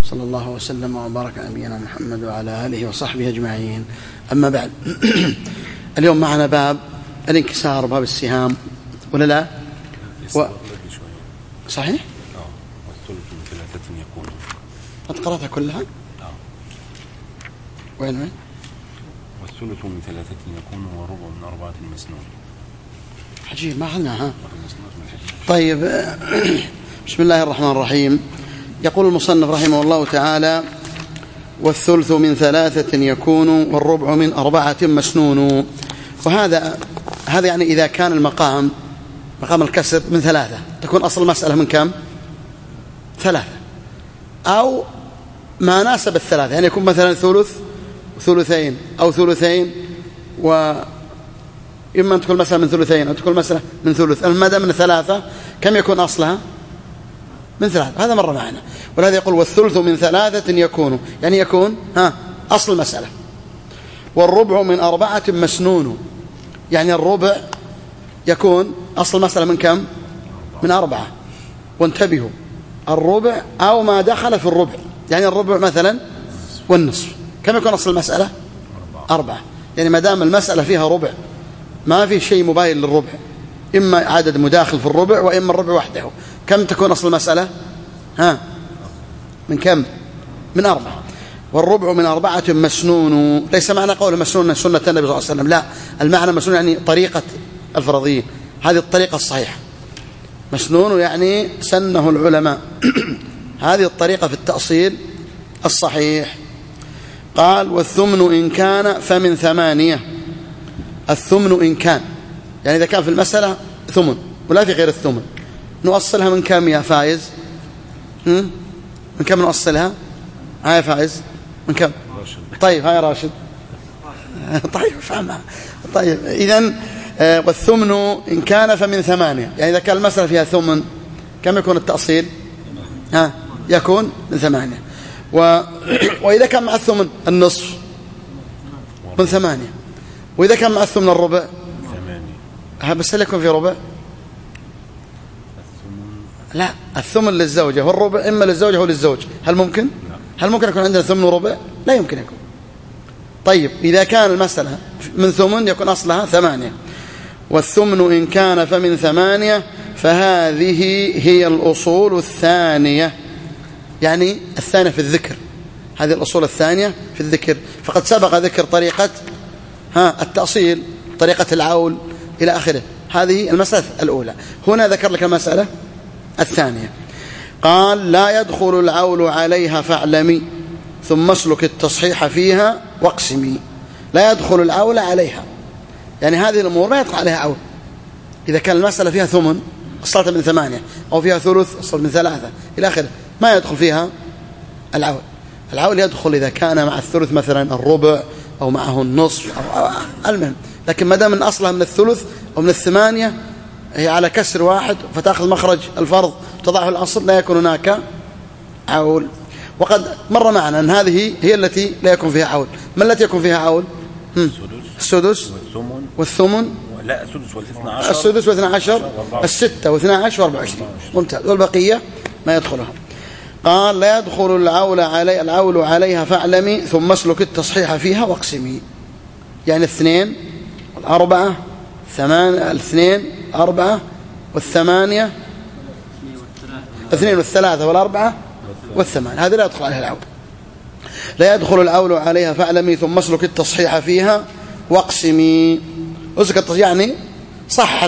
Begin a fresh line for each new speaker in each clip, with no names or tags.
صلى الله وسلم وبارك على نبينا محمد وعلى آله وصحبه أجمعين. أما بعد اليوم معنا باب الانكسار، باب السهام، ولا لا؟ صحيح؟
والثلث من ثلاثة يكون.
قد قرأتها كلها؟ وين؟
والثلث من ثلاثة يكون وربع من أربعة مسنون.
عجيب، ما أخذناها. طيب بسم الله الرحمن الرحيم. يقول المصنف رحمه الله تعالى: والثلث من ثلاثة يكون والربع من أربعة مسنون. وهذا يعني إذا كان مقام الكسر من ثلاثة، تكون أصل المسألة من كم؟ ثلاثة، أو ما ناسب الثلاثة، يعني يكون مثلا ثلث وثلثين أو ثلثين، وإما أن تكون مثلا من ثلثين أو تكون مثلا من ثلث. المدى من ثلاثة كم يكون أصلها؟ من ثلاثة. هذا مرة معنا. ولهذا يقول والثلث من ثلاثة يكون، يعني يكون أصل المسألة. والربع من أربعة مسنون، يعني الربع يكون أصل المسألة من كم؟ من أربعة. وانتبهوا، الربع أو ما دخل في الربع، يعني الربع مثلا والنصف، كم يكون أصل المسألة؟ أربعة. يعني ما دام المسألة فيها ربع، ما في شيء مباين للربع، إما عدد مداخل في الربع وإما الربع وحده، كم تكون أصل المسألة؟ من كم؟ من أربعة. والربع من أربعة مسنون. ليس معنى قول مسنون سنة النبي صلى الله عليه وسلم، لا، المعنى مسنون يعني طريقة الفرضيين، هذه الطريقة الصحيحة. مسنون يعني سنه العلماء هذه الطريقة في التأصيل الصحيح. قال: والثمن إن كان فمن ثمانية. الثمن إن كان، يعني إذا كان في المسألة ثمن ولا في غير الثمن، نؤصلها من كم يا فايز؟ من كم نؤصلها؟ يا فايز من كم؟ طيب هاي راشد. طيب فهمها. طيب إذن والثمن إن كان فمن ثمانية، يعني إذا كان المسألة فيها ثمن كم يكون التأصيل؟ يكون من ثمانية. وإذا كان مع الثمن النصف من ثمانية. وإذا كان مع الثمن الربع بس هل يكون في ربع؟ لا، الثمن للزوجة والربع إما للزوجة أو للزوج. هل ممكن يكون عندنا ثمن وربع؟ لا يمكن يكون. طيب إذا كان المسألة من ثمن يكون أصلها ثمانية. والثمن إن كان فمن ثمانية فهذه هي الأصول الثانية، يعني الثانية في الذكر، هذه الأصول الثانية في الذكر. فقد سبق ذكر طريقة التأصيل، طريقة العول إلى آخره. هذه المسألة الأولى. هنا ذكر لك المسألة الثانية. قال: لا يدخل العول عليها فاعلمي ثم اسلك التصحيح فيها واقسمي. لا يدخل العول عليها، يعني هذه الأمور لا يدخل عليها عول. إذا كان المسألة فيها ثمن أصلت من ثمانية، أو فيها ثلث أصلت من ثلاثة إلى آخره، ما يدخل فيها العول. العول يدخل إذا كان مع الثلث مثلا الربع أو معه النصف أو المهم. لكن ما دام من أصلها من الثلث أو من الثمانية هي على كسر واحد فتأخذ مخرج الفرض تضعه الأصل، لا يكون هناك عول. وقد مر معنا أن هذه هي التي لا يكون فيها عول. ما التي يكون فيها عول؟ السدس والثمن،
لا
السدس واثنى عشر، الستة واثنى عشر واربع وعشرين. ممتاز. والبقية ما يدخلها. قال: لا يدخل العول عليها فاعلمي ثم اسلك التصحيح فيها واقسمي. يعني الاثنين والأربعة، الاثنين أربعة والثمانية، اثنين والثلاثة والأربعة والثمانية، هذا لا يدخل عليها العول. لا يدخل العول عليها فاعلمي ثم اسلك التصحيح فيها واقسمي. اسلك يعني صحح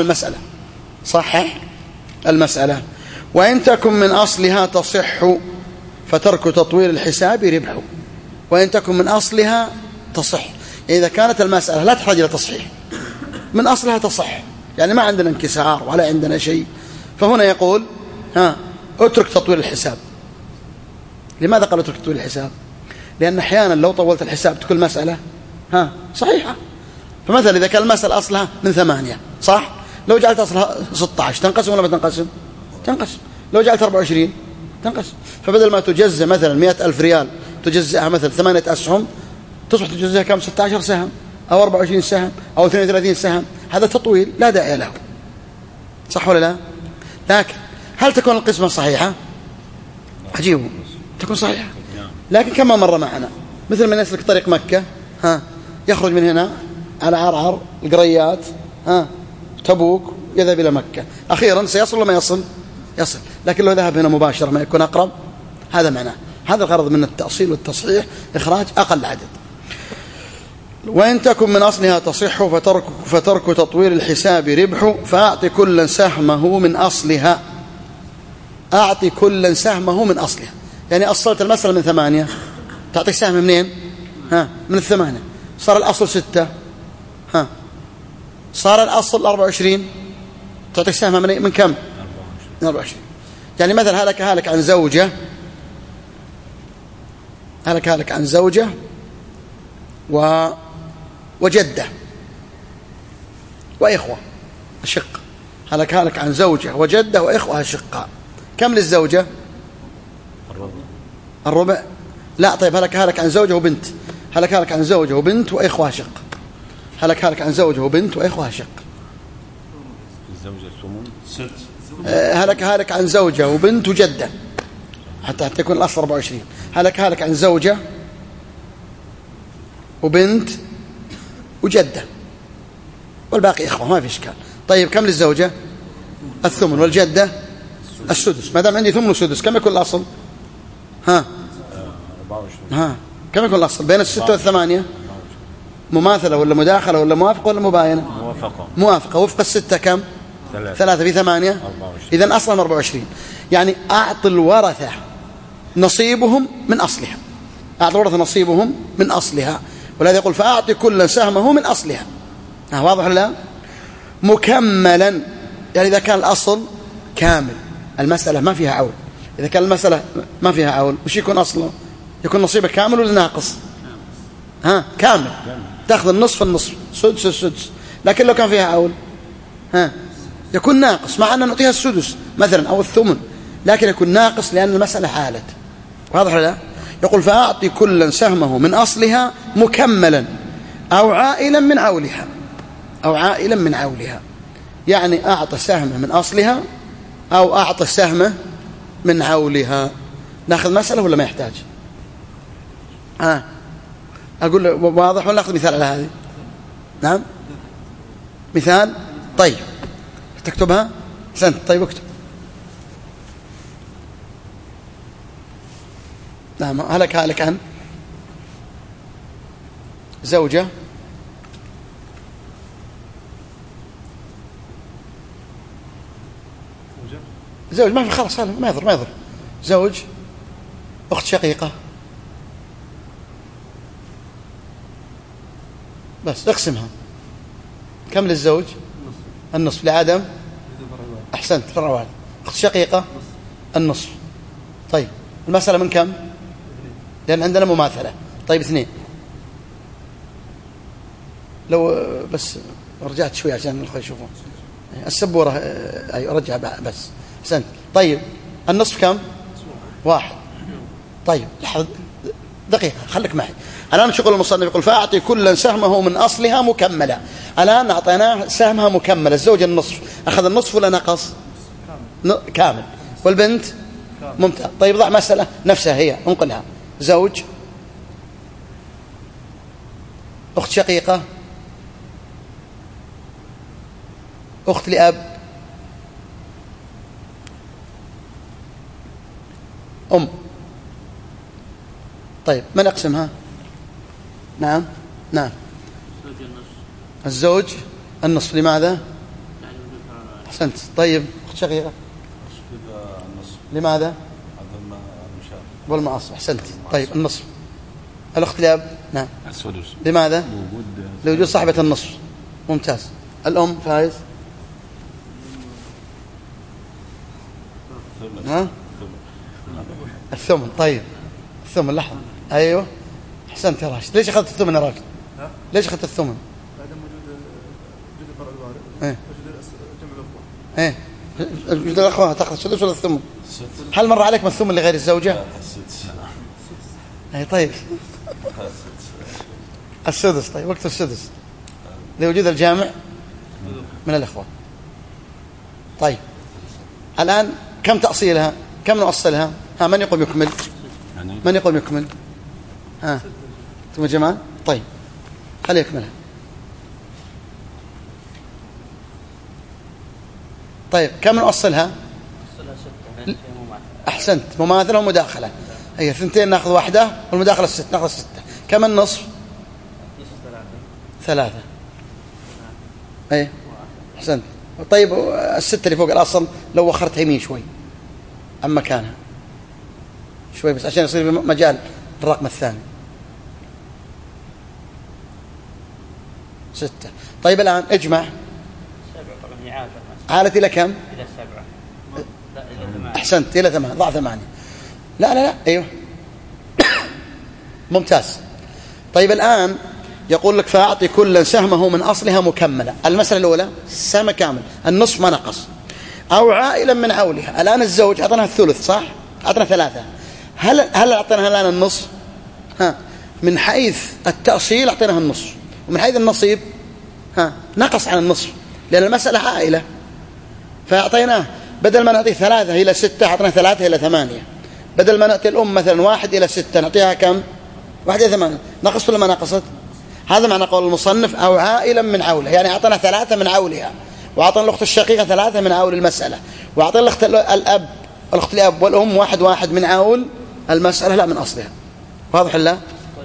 المسألة. وإن تكن من أصلها تصح فترك تطويل الحساب ربح. وإن تكن من أصلها تصح، يعني إذا كانت المسألة لا تحتاج إلى تصحيح، من أصلها تصح، يعني ما عندنا انكسار ولا عندنا شيء. فهنا يقول اترك تطويل الحساب. لماذا قال اترك تطويل الحساب؟ لأن أحيانا لو طولت الحساب تكون المسألة صحيحة. فمثلا إذا كان المسألة أصلها من 8 صح، لو جعلت أصلها 16 تنقسم ولا ما تنقسم؟ تنقسم. لو جعلت 24 تنقسم. فبدل ما تجزء مثلا 100,000 ريال تجزئها مثلا 8 أسهم، تصبح تجزئها كم؟ 16 سهم أو 24 سهم أو 32 سهم. هذا تطويل لا داعي له، صح ولا لا؟ لكن هل تكون القسمة صحيحة؟ عجيب، تكون صحيحة. لكن كما مر معنا مثل من يسلك طريق مكة يخرج من هنا على عرعر القريات تبوك يذهب إلى مكة، أخيرا سيصل وما يصل لكن لو ذهب هنا مباشرة ما يكون أقرب. هذا معناه، هذا الغرض من التأصيل والتصحيح، إخراج أقل عدد. وإن تكن من أصلها تصح فترك تطوير الحساب ربح، فأعطي كلا سهمه من أصلها. أعطي كلا سهمه من أصلها، يعني أصلت المسألة من 8 تعطيك سهم منين؟ من 8. صار الأصل 6 صار الأصل 24 تعطيك سهم من كم؟ من 24. يعني مثلا هلك عن زوجة، هلك عن زوجة وجدة وإخوة أشقة. هلك عن زوجة وجدة وإخوة أشقاء. كم للزوجة؟ الربع. لا طيب هلك عن زوجة وبنت، هلك عن زوجة وبنت وإخوة أشقة. هلك عن زوجة وبنت وإخوة أشقة.
الزوجة الثمن
6. هلك عن زوجة وبنت وجدة حتى يكون الأصل 24. هلك عن زوجة وبنت وجدة والباقي إخوة ما في إشكال. طيب كم للزوجة؟ الثمن، والجدة السدس. ما دام عندي ثمن وسدس كم يكون الأصل؟
24.
كم يكون الأصل بين 6 و8؟ مماثلة ولا مداخلة ولا موافقة ولا مباينة؟ موافقة. وفق 6 كم؟ 3 في 8 إذن أصلا 24. يعني أعطي الورثة نصيبهم من أصلها، أعطي الورثة نصيبهم من أصلها. ولهذا يقول فأعطي كل سهمه من أصلها. واضح لا؟ مكملا، يعني إذا كان الأصل كامل المسألة ما فيها عول. إذا كان المسألة ما فيها عول وش يكون أصله؟ يكون نصيبه كامل ولا ناقص؟ كامل، تأخذ النصف سدس السدس. لكن لو كان فيها عول يكون ناقص، مع أن نعطيها السدس مثلا أو الثمن، لكن يكون ناقص لأن المسألة حالت. واضح لا؟ يقول فأعطي كلا سهمه من أصلها مكملا أو عائلا من عولها، أو عائلا من عولها. يعني أعطى سهمه من أصلها أو أعطى سهمه من عولها. نأخذ مسألة ولا ما يحتاج؟ أقول واضح ولا نأخذ مثال على هذه؟ نعم مثال. طيب تكتبها سنت. طيب اكتب. نعم هلك عن زوجة زوج ما في خلاص ما يضر زوج أخت شقيقة بس اقسمها. كم للزوج؟ النصف لعدم أحسنت في الرواد. أخت شقيقة النصف. طيب المسألة من كم؟ لأن عندنا مماثلة. طيب 2. لو بس رجعت شوي عشان الأخوة يشوفون السبورة. أي رجع بس أحسنت. طيب النصف كم؟ 1. طيب لحظة دقيقة خليك معي. الآن شغل المصنف يقول فأعطي كلا سهمه من أصلها مكملة. الآن أعطيناه سهمها مكملة. الزوج النصف أخذ النصف ولا نقص؟ كامل. والبنت ممتاز. طيب ضع مسألة نفسها هي انقلها. زوج أخت شقيقة أخت لأب طيب من أقسمها؟ نعم الزوج النصف. لماذا؟ أحسنت. طيب أخت شقيقة لماذا؟ والمعاصر. أحسنت. طيب النصف. الأخت لأب نعم
السدس.
لماذا؟ لوجود صاحبة النصف. ممتاز. الأم فايز الثمن. طيب الثمن لحظة. أيوه أحسنت يا راشد. ليش أخذت الثمن يا راشد؟ ليش أخذت الثمن؟
عدم وجود فرع الوارث
وجود الأخوة تأخذ السدس ولا الثمن؟ هل مر عليك من الثمن لغير الزوجة؟ طيب السدس. طيب وقت السدس لوجود الجامع من الأخوة. طيب الآن كم تأصيلها؟ كم نؤصلها؟ من يقوم يكمل؟ من يقول يكمل؟ ها ثم جمال. طيب خليه يكملها. طيب كم نوصلها؟ أحسنت، مماثلة ومداخلة. هي 2 نأخذ واحدة والمداخلة 6 نأخذ 6. كم النصف؟ 3. أي أحسنت. طيب 6 اللي فوق الأصل لو وخرتها يمين شوي عن مكانها شوي بس عشان يصير مجال الرقم الثاني. 6. طيب الآن اجمع.
7 طبعا هي
عالت إلى كم؟
إلى 7. لا إلى 8.
أحسنت، إلى 8. ضع 8. لا أيوه ممتاز. طيب الآن يقول لك فأعطي كل سهمه من أصلها مكملة. المسألة الأولى سهم كامل، النصف ما نقص، أو عائلا من عولها. الآن الزوج أعطناها الثلث صح؟ أعطنا 3. هل أعطناها الآن النصف؟ من حيث التأصيل أعطيناها النصف، ومن حيث النصيب نقص عن النصف لأن المسألة عائلة. فأعطيناه بدل ما نعطيه 3 إلى 6 أعطنا 3 إلى 8. بدل ما نعطي الأم مثلا 1 إلى 6 نعطيها كم؟ 1 إلى 8. نقصت ولا ما نقصت؟ هذا معنى قول المصنف أو عائلا من عوله، يعني أعطنا 3 من عولها، وأعطنا الأخت الشقيقة 3 من عول المسألة، وأعطنا الأخت الأب الأخت الأب والأم 1 من عول المسألة لا من أصلها. واضح لا؟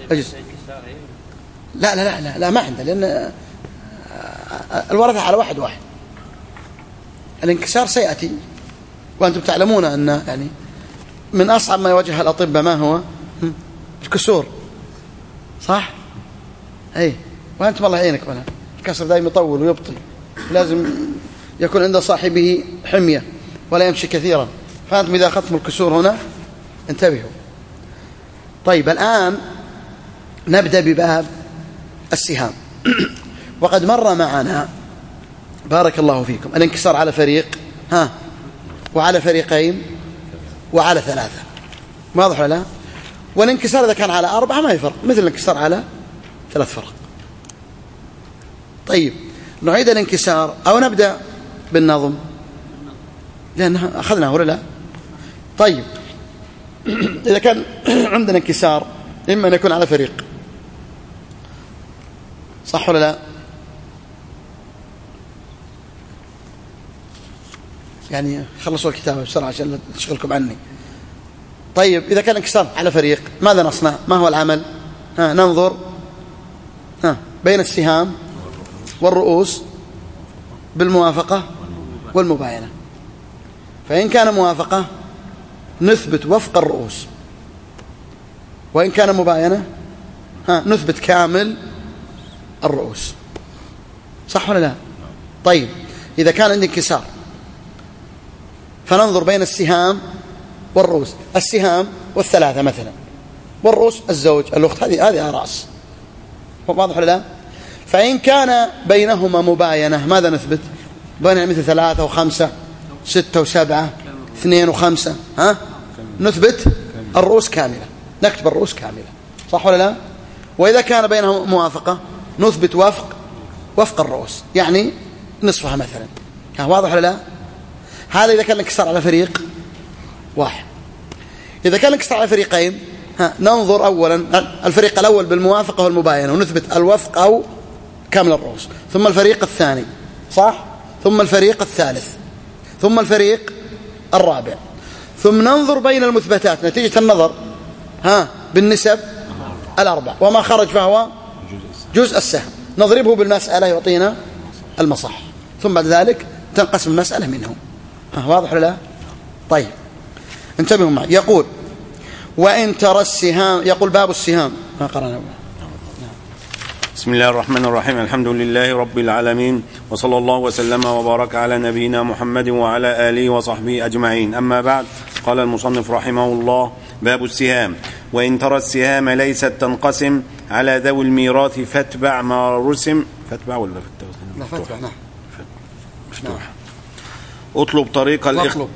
لا ما عنده، لأن الورثة على 1. الانكسار سيأتي، وأنتم تعلمون أن يعني من أصعب ما يواجه الأطباء ما هو؟ الكسور صح؟ أي وأنتم الله يعينك منها. الكسر دائما يطول ويبطي، لازم يكون عند صاحبه حمية ولا يمشي كثيرا. فأنتم إذا أخذتم الكسور هنا انتبهوا. طيب الآن نبدأ بباب السهام. وقد مر معنا بارك الله فيكم الانكسار على فريق وعلى فريقين وعلى 3. واضح ولا لا؟ والانكسار إذا كان على 4 ما يفرق، مثل الانكسار على 3 فرق. طيب نعيد الانكسار أو نبدأ بالنظم لأن أخذناه ولا لا؟ طيب إذا كان عندنا انكسار إما أن يكون على فريق صح ولا لا؟ يعني خلصوا الكتابة بسرعة عشان لا تشغلكم عني. طيب إذا كان انكسار على فريق ماذا نصنع؟ ما هو العمل؟ ننظر بين السهام والرؤوس بالموافقة والمباينة. فإن كان موافقة نثبت وفق الرؤوس، وإن كان مباينة نثبت كامل الرؤوس. صح ولا لا؟ طيب إذا كان عندي انكسار فننظر بين السهام والرؤوس، السهام والثلاثة مثلا، والرؤوس الزوج الأخت، هذه رأس. واضح ولا لا؟ فإن كان بينهما مباينة ماذا نثبت؟ بينهما مثل 3 و5 6 و7 2 و5 نثبت الرؤوس كاملة، نكتب الرؤوس كاملة. صح ولا لا؟ وإذا كان بينهما موافقة نثبت وفق الرؤوس، يعني نصفها مثلا. واضح ولا لا؟ هذا إذا كان الانكسار على فريق واحد. إذا كان الانكسار على فريقين ننظر أولا الفريق الأول بالموافقة والمباينة ونثبت الوفق أو كامل الرؤوس، ثم الفريق الثاني صح، ثم الفريق الثالث، ثم الفريق الرابع، ثم ننظر بين المثبتات نتيجة النظر بالنسب 4 وما خرج فهو جزء السهم، نضربه بالمسألة يعطينا المصح، ثم بعد ذلك تنقسم المسألة منه. واضح ولا لا؟ طيب انتبهوا معي. يقول وإن ترى السهام، يقول باب السهام ما قرأنا.
بسم الله الرحمن الرحيم. الحمد لله رب العالمين، وصلى الله وسلم وبارك على نبينا محمد وعلى آله وصحبه أجمعين. أما بعد، قال المصنف رحمه الله: باب السهام. وإن ترى السهام ليست تنقسم على ذوي الميراث فاتبع ما رسم. فاتبع ولا
فتبع؟ نعم
مفتوح. اطلب طريق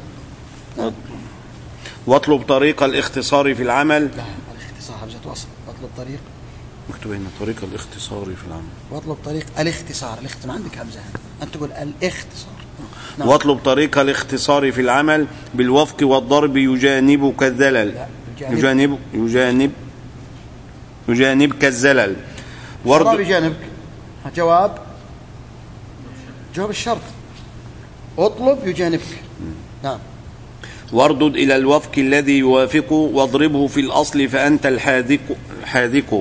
واطلب طريق الاختصار في العمل.
لا الاختصار همزة وصل. واطلب طريق
مكتوب هنا طريق الاختصار في العمل.
واطلب طريق الاختصار. ما عندك همزة، أنت تقول الاختصار.
واطلب طريق الاختصار في العمل بالوفق والضرب يجانبك الذلل.
لا
يجانبك الزلل.
ورد يجانبك جواب الشرط، اطلب يجانبك. نعم.
واردد إلى الوفق الذي يوافق واضربه في الأصل فأنت الحاذق.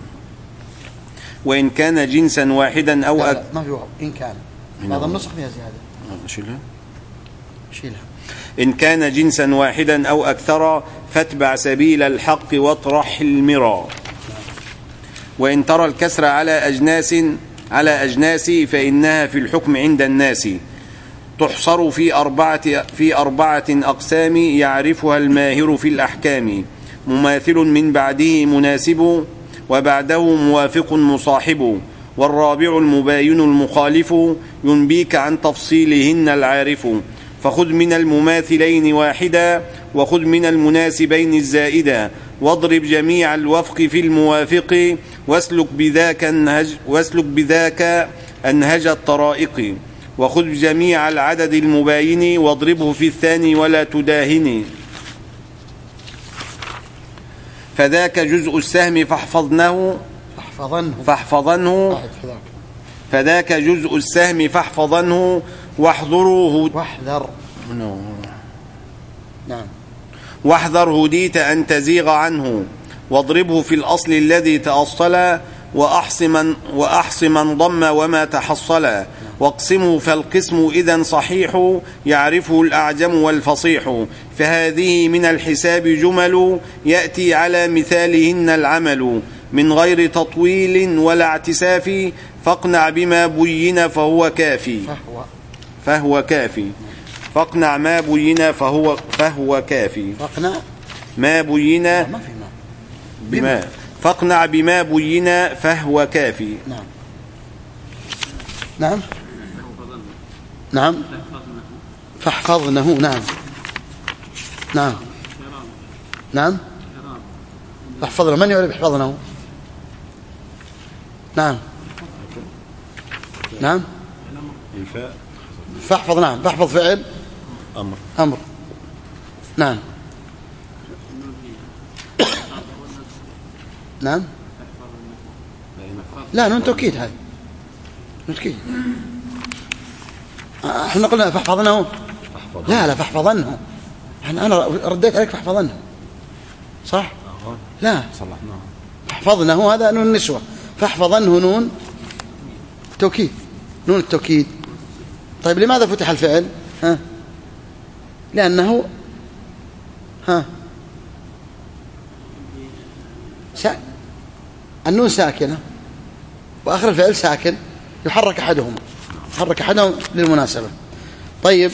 وإن كان جنسا واحدا أو
لا ما في وفق. إن كان بعض النسخ فيها زيادة. شيلها.
إن كان جنسا واحدا أو أكثر فاتبع سبيل الحق واطرح المرى. وإن ترى الكسر على أجناس فإنها في الحكم عند الناس تحصر في أربعة أقسام يعرفها الماهر في الأحكام. مماثل من بعده مناسب وبعده موافق مصاحب. والرابع المباين المخالف ينبيك عن تفصيلهن العارف. فخذ من المماثلين واحدا وخذ من المناسبين الزائدا. واضرب جميع الوفق في الموافق واسلك بذاك أنهج الطرائق. وخذ جميع العدد المباين واضربه في الثاني ولا تداهن. فذاك جزء السهم فذاك جزء السهم فاحفظنه واحذر هديت أن تزيغ عنه. واضربه في الأصل الذي تأصل وأحص من ضم وما تحصل. واقسمه فالقسم إذن صحيح يعرفه الأعجم والفصيح. فهذه من الحساب جمل يأتي على مثالهن العمل من غير تطويل ولا اعتساف. فاقنع بما بين فهو كافي. فاقنع ما بين فهو كافي. فاقنع بما بين فهو كافي.
نعم. فاحفظنه. نعم. فاحفظنا. من يعرف يحفظنه؟ نعم. فاحفظ. نعم. فاحفظ فعل أمر. نعم. لا نون توكيد. هذا توكيد. احنا قلنا فاحفظنه. لا فاحفظنه. انا رديت عليك فاحفظنه صح؟ لا فاحفظنه هذا نون النسوة. فاحفظنه نون توكيد. نون التوكيد. طيب لماذا فتح الفعل؟ لأنه النون ساكنة وآخر الفعل ساكن يحرك أحدهم للمناسبة. طيب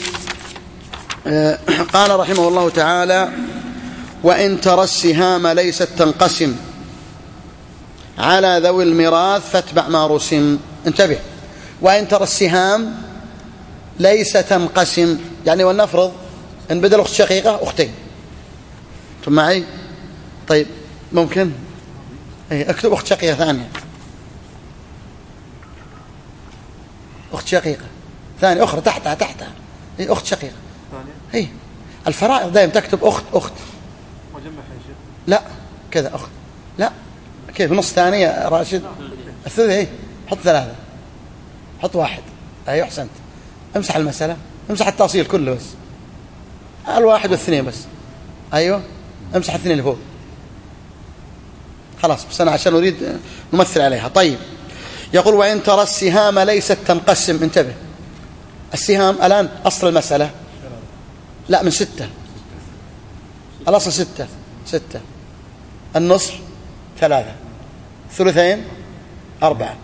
قال رحمه الله تعالى: وإن ترى السهام ليست تنقسم على ذوي الميراث فاتبع ما رسم. انتبه. وإن ترى السهام ليس تنقسم، يعني ولنفرض ان بدل أخت شقيقة أختين. أنتم معي؟ طيب ممكن اكتب أخت شقيقة ثانية، أخت شقيقة ثانية أخرى تحتها أخت شقيقة. هي الفرائض دائما تكتب أخت. لا كذا أخت. لا كيف نص ثانية يا راشد؟ الثلث حط 3، حط 1. أيوة أحسنت. امسح المسألة، امسح التأصيل كله بس، 1 و2 بس. أيوة امسح 2 اللي فوق خلاص. بس أنا عشان أريد نمثل عليها. طيب يقول: وإن ترى السهام ليست تنقسم. انتبه. السهام الآن أصل المسألة لا من 6. الأصل 6. النصف 3، 2 4.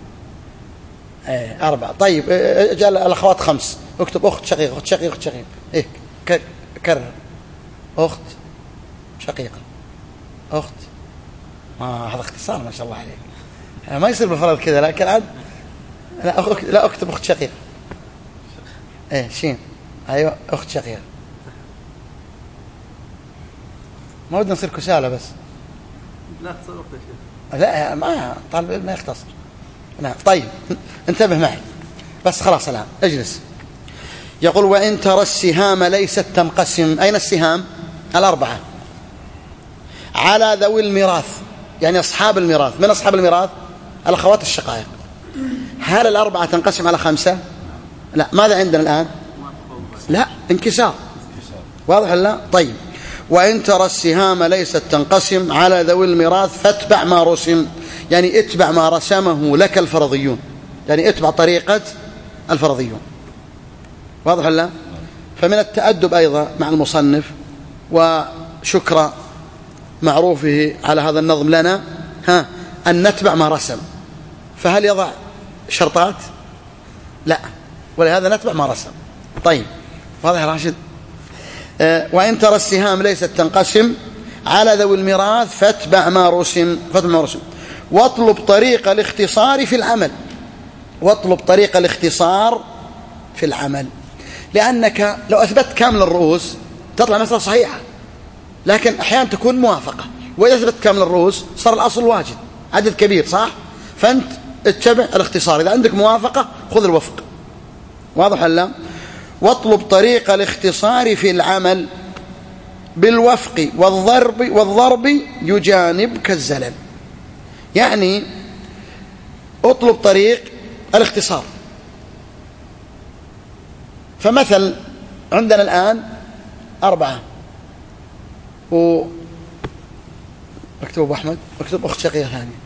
4. طيب جاء الأخوات 5. اكتب أخت شقيقة، أخت شقيقة، أخت شقيقة. كرر. أخت شقيقة، أخت. هذا اختصار ما شاء الله عليك. ما يصير بالفرض كذا، لكن عاد لا اكتب أخت شقيقة. شين. أيوة أخت شقيقة. ما ودنا نصير كسالة بس.
لا تصير أخت يا شيخ.
لا ما طالب العلم ما يختصر. نعم. طيب انتبه معي بس خلاص. الآن اجلس. يقول: وإن ترى السهام ليست تنقسم. أين السهام؟ 4. على ذوي الميراث، يعني أصحاب الميراث. من أصحاب الميراث؟ الأخوات الشقائق. هل الأربعة تنقسم على 5؟ لا. ماذا عندنا الآن؟ لا، انكسار. واضح ولا لا؟ طيب. وإن ترى السهام ليست تنقسم على ذوي الميراث فاتبع ما رسم، يعني اتبع ما رسمه لك الفرضيون، يعني اتبع طريقة الفرضيون. واضح ولا لا؟ فمن التأدب أيضا مع المصنف وشكر معروفه على هذا النظم لنا أن نتبع ما رسم. فهل يضع شرطات؟ لا، ولهذا نتبع ما رسم. طيب، واضح يا راشد؟ وإن ترى السهام ليست تنقسم على ذوي الميراث فاتبع ما رسم. واطلب طريق الاختصار في العمل. واطلب طريق الاختصار في العمل، لأنك لو أثبت كامل الرؤوس تطلع مسألة صحيحة، لكن أحيانا تكون موافقة، وإذا أثبت كامل الرؤوس صار الأصل واجد، عدد كبير، صح؟ فأنت اتبع الاختصار. إذا عندك موافقة خذ الوفق. واضح ولا لا؟ واطلب طريق الاختصار في العمل بالوفق والضرب يجانبك الزلل. يعني اطلب طريق الاختصار. فمثل عندنا الآن 4 اكتب أبو أحمد، اكتب أخت شقيقة ثانية.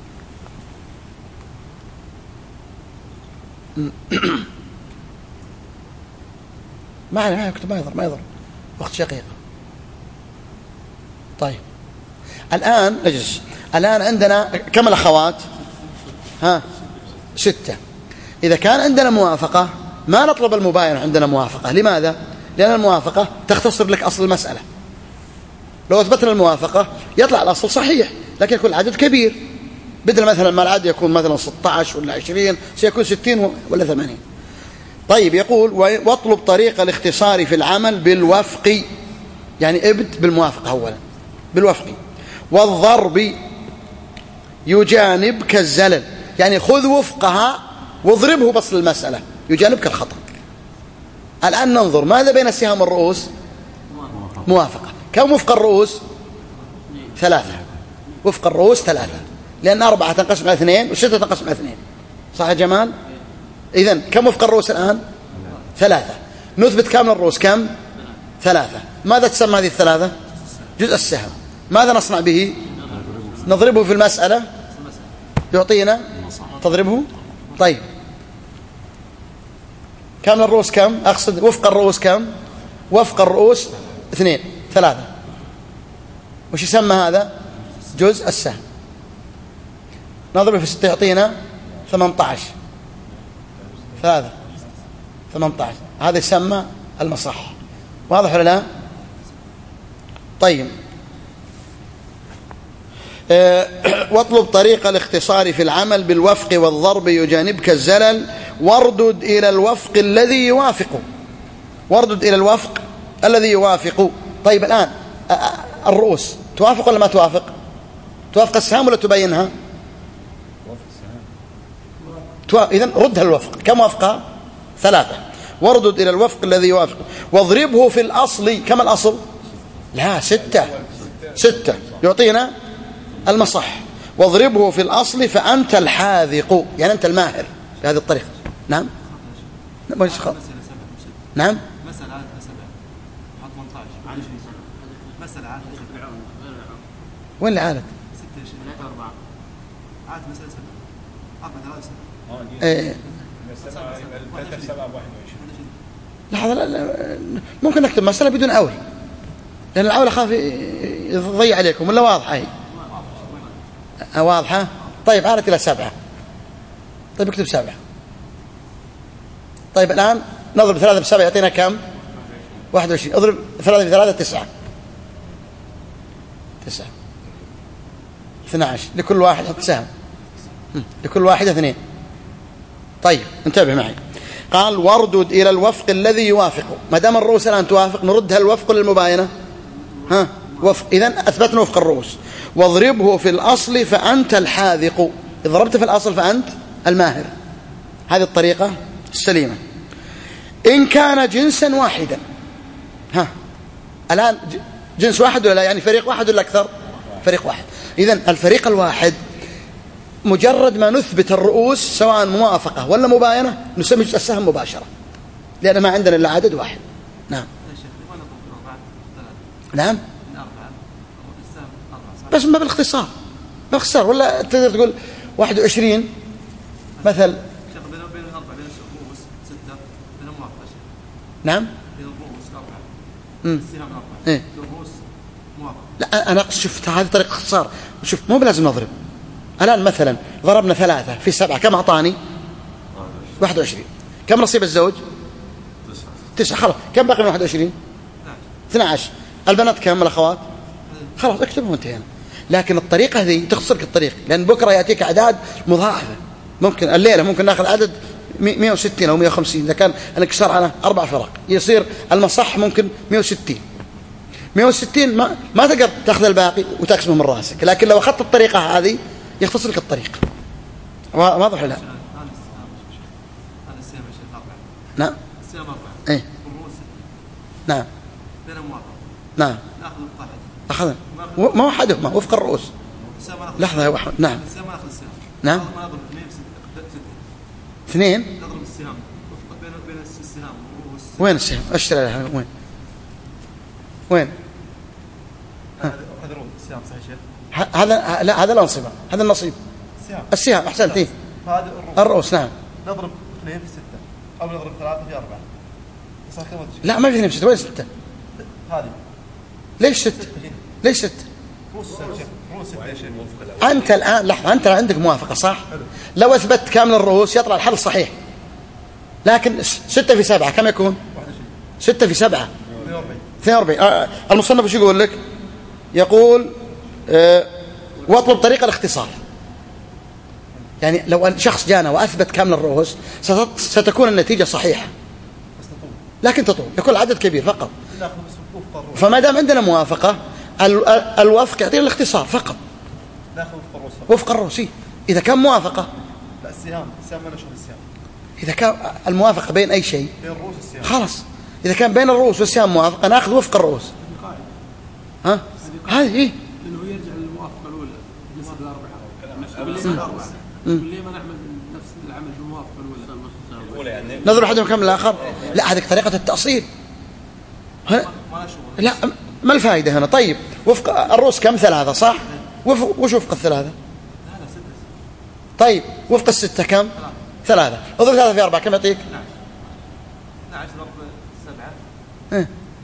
ما يكتب، ما يضر أخت شقيقة. طيب الآن نجلس. الآن عندنا كم الأخوات؟ 6. إذا كان عندنا موافقة ما نطلب المباينة، عندنا موافقة. لماذا؟ لأن الموافقة تختصر لك أصل المسألة. لو أثبتنا الموافقة يطلع الأصل صحيح، لكن يكون العدد كبير، بدل مثلا ما العدد يكون مثلا 16 ولا 20 سيكون 60 ولا 80. طيب، يقول واطلب طريق الاختصار في العمل بالوفق، يعني ابت بالموافقة أولا بالوفق، والضرب يجانبك الزلل، يعني خذ وفقها واضربه بصل المسألة يجانبك الخطأ. الآن ننظر ماذا بين السهام والرؤوس؟ موافقة. كم وفق الرؤوس؟ 3. وفق الرؤوس 3، لأن 4 تنقسم على 2 و6 تنقسم على 2. صح يا جمال؟ إذن كم وفق الرؤوس الآن؟ 3. نثبت كامل الرؤوس كم؟ 3. ماذا تسمى هذه ال3؟ جزء السهم. ماذا نصنع به؟ نضربه في المسألة يعطينا تضربه. طيب، كامل الرؤوس كم؟ أقصد وفق الرؤوس كم؟ وفق الرؤوس 2 3. وش يسمى هذا؟ جزء السهم. نضرب في 6 يعطينا 18. 3 18. هذا يسمى المصح. واضح ولا لا؟ طيب، واطلب طريق الاختصار في العمل بالوفق والضرب يجانبك الزلل، واردد إلى الوفق الذي يوافق. واردد إلى الوفق الذي يوافق. طيب الآن الرؤوس توافق ولا ما توافق؟ توافق السهام ولا تبينها؟ إذن ردها الوفق. كم وفقها؟ 3. واردد إلى الوفق الذي يوافق، واضربه في الأصل. كم الأصل؟ لا 6 يعطينا المصح. واضربه في الأصل فأنت الحاذق، يعني أنت الماهر بهذه الطريقة. نعم نعم.
مسألة عاد 18 مسألة عاد
وين اللي عادت؟
6 4 عاد مسألة 7
لا ممكن نكتب مسألة بدون عول، لأن العول أخاف يضيع عليكم. ولا واضحة هي؟ واضحة. طيب عادت إلى 7. طيب اكتب 7. طيب الآن نضرب 3 ب7 يعطينا كم؟ 21. اضرب 3 ب3 9. 12. لكل واحد حط سهم، لكل واحد 2. طيب انتبه معي. قال واردد إلى الوفق الذي يوافق. ما دام الرؤوس الآن توافق نردها الوفق للمباينة. وفق. إذن أثبتنا وفق الرؤوس. واضربه في الأصل فأنت الحاذق. إذا ضربت في الأصل فأنت الماهر. هذه الطريقة السليمة. إن كان جنسا واحدا. الآن جنس واحد ولا لا؟ يعني فريق واحد ولا أكثر؟ فريق واحد. إذن الفريق الواحد مجرد ما نثبت الرؤوس سواء موافقة ولا مباينة نسمي السهم مباشرة، لأن ما عندنا إلا عدد واحد. نعم نعم بس ما بالاختصار ولا تقدر تقول 21 مثل.
بين الأربعة بين الرؤوس 6 بين موافقة. نعم بين الرؤوس 4 السهام 4
إيه
الرؤوس موافقة.
لا أنا شفت هذه طريقة اختصار. شوف مو بلازم نضرب. الآن مثلا ضربنا 3 في 7 كم أعطاني؟ 21. كم نصيب الزوج؟ 9. خلاص كم باقي من 21؟ 12. البنات كم الأخوات؟ خلاص اكتبهم انتهينا. لكن الطريقة هذه تختصر لك الطريق، لأن بكرة يأتيك أعداد مضاعفة. ممكن الليلة ممكن ناخذ عدد 160 أو 150 إذا كان الانكسار على 4 فرق، يصير المصح ممكن 160 ما تقدر تأخذ الباقي وتقسمه من رأسك. لكن لو أخذت الطريقة هذه يختصر لك الطريق. واضح ولا لا؟ نعم ايه نعم نعم أخذ ما وحدهما وفق الرؤوس. لحظة يا أحمد. نعم نعم 2
نضرب السهام بين السهام.
وين السهم؟ اشتري لها وين؟
هذا السهام صحيح شيخ؟
هذا لا هذا الأنصبة، هذا النصيب السهام. أحسنت. إيه
هذا
الرؤوس. نعم
نضرب 2 في 6 أو نضرب 3 في 4.
لا ما في 2 في 6. وين 6؟
هذه
ليش 6؟ ليش 6؟
روس 6 يا شيخ.
أنت الآن لحظة، أنت عندك موافقة صح؟ لو أثبت كامل الرؤوس يطلع الحل صحيح. لكن 6 في 7 كم يكون؟ 6 في 7 42. المصنف ايش يقول لك؟ يقول واطلب طريقة الاختصار. يعني لو أن شخص جانا وأثبت كامل الرؤوس ستكون النتيجة صحيحة، لكن تطول يكون العدد كبير فقط. فما دام عندنا موافقة الوفق يعطينا الاختصار فقط. وفق الرؤوس. إذا كان موافقة
لا السهام ما نشوف السهام.
إذا كان الموافقة بين أي شيء
بين الرؤوس والسهام
خلاص. إذا كان بين الرؤوس والسهام موافقة نأخذ وفق الرؤوس. ها هذه إيه؟
لأنه يرجع للموافقة الأولى بالنسبة للأربعة. واللي ما نعمل نفس العمل بالموافقة الأولى
يعني
نضرب أحدهم كم الآخر. لا هذه طريقة التأصيل. لا ما الفائدة هنا؟ طيب وفق الرؤوس كم؟ 3 صح؟ وش وفق 3؟ طيب وفق 6 كم؟ 3. اضرب 3 في 4 كم يعطيك؟
12 ضرب 7.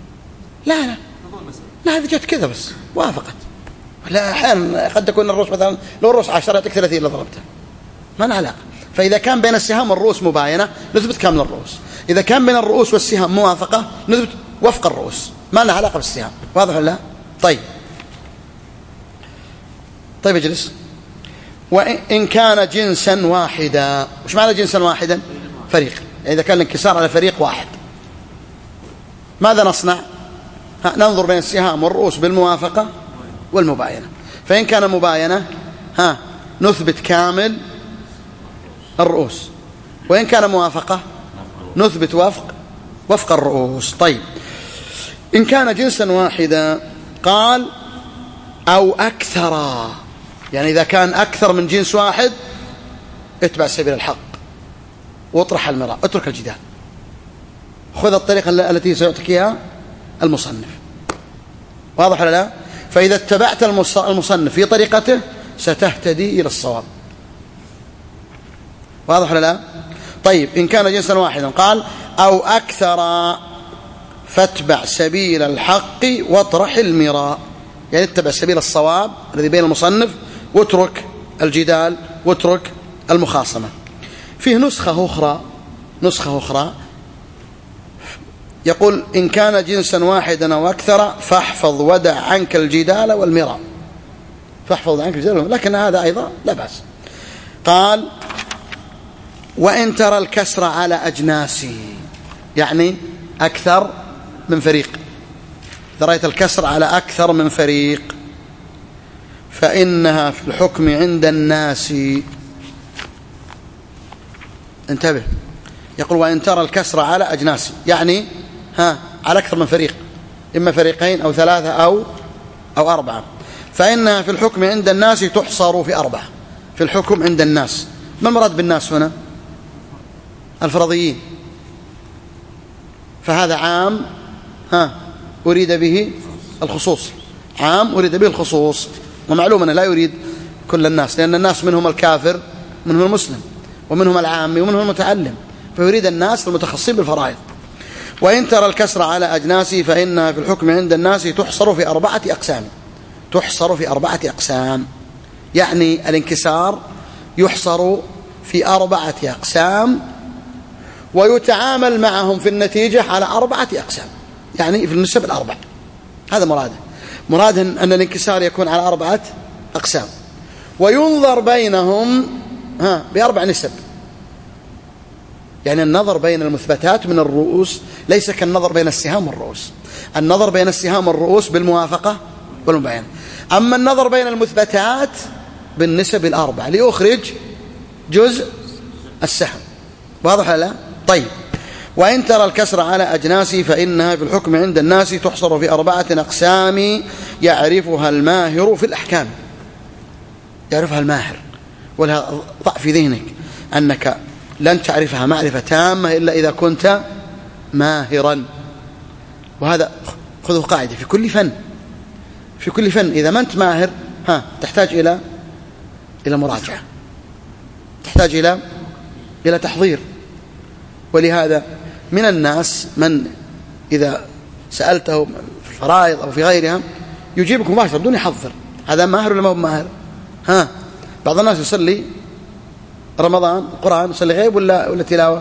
لا هذه جت كذا بس وافقت. لا أحيانا قد تكون الرؤوس مثلا لو الرؤوس 10 يعطيك 30 اللي ضربتها، ما لها علاقة. فإذا كان بين السهام والرؤوس مباينة نثبت كامل الرؤوس. إذا كان بين الرؤوس والسهام موافقة نثبت وفق الرؤوس، ما لها علاقة بالسهام. واضح ولا لا؟ طيب اجلس. وإن كان جنسا واحدا. وش معنى جنسا واحدا؟ فريق. يعني إذا كان الانكسار على فريق واحد ماذا نصنع؟ ننظر بين السهام والرؤوس بالموافقة والمباينة. فإن كان مباينة نثبت كامل الرؤوس، وإن كان موافقة نثبت وفق الرؤوس. طيب إن كان جنسا واحدا قال أو أكثر، يعني إذا كان أكثر من جنس واحد اتبع سبيل الحق واطرح المراء، اترك الجدال، خذ الطريقة التي سيعطيك إياها المصنف. واضح ولا لا؟ فإذا اتبعت المصنف في طريقته ستهتدي إلى الصواب. واضح ولا لا؟ طيب إن كان جنسا واحدا قال أو أكثر فاتبع سبيل الحق واطرح المراء، يعني اتبع سبيل الصواب الذي بين المصنف واترك الجدال واترك المخاصمة. فيه نسخة أخرى يقول إن كان جنسا واحدا أو أكثر فاحفظ ودع عنك الجدال والمراء. فاحفظ عنك الجدال، لكن هذا أيضا لا بأس. قال وإن ترى الكسر على أجناسه، يعني أكثر من فريق، إذا رأيت الكسر على أكثر من فريق فإنها في الحكم عند الناس. انتبه، يقول وإن ترى الكسر على أجناسه، يعني على أكثر من فريق، إما فريقين أو 3 أو 4. فإنها في الحكم عند الناس تحصر في 4. في الحكم عند الناس، ما المراد بالناس هنا؟ الفرضيين. فهذا عام أريد به الخصوص، عام أريد به الخصوص. ومعلوم أنه لا يريد كل الناس، لأن الناس منهم الكافر ومنهم المسلم ومنهم العامي ومنهم المتعلم، فيريد الناس المتخصصين بالفرائض. وإن ترى الكسر على أجناسه فإنها في الحكم عند الناس تحصر في 4 أقسام. تحصر في 4 أقسام، يعني الانكسار يحصر في 4 أقسام، ويتعامل معهم في النتيجة على 4 أقسام، يعني في النسب 4. هذا مراده. مراده أن الانكسار يكون على 4 أقسام، وينظر بينهم ب4 نسب. يعني النظر بين المثبتات من الرؤوس ليس كالنظر بين السهام والرؤوس. النظر بين السهام والرؤوس بالموافقة والمباينة، أما النظر بين المثبتات بالنسب 4 ليخرج جزء السهم. واضح ولا لا؟ طيب. وإن ترى الكسر على أجناسه فإنها في الحكم عند الناس تحصر في 4 أقسام يعرفها الماهر في الأحكام. يعرفها الماهر، ولا ضع في ذهنك أنك لن تعرفها معرفة تامة إلا إذا كنت ماهرا. وهذا خذوا قاعدة في كل فن. في كل فن إذا ما أنت ماهر تحتاج إلى مراجعة، تحتاج إلى تحضير. ولهذا من الناس من إذا سألته في الفرائض أو في غيرها يجيبك مباشرة بدون يحضر. هذا ماهر ولا ما هو ماهر؟ بعض الناس يصلي رمضان القرآن يصلي غيب ولا تلاوة،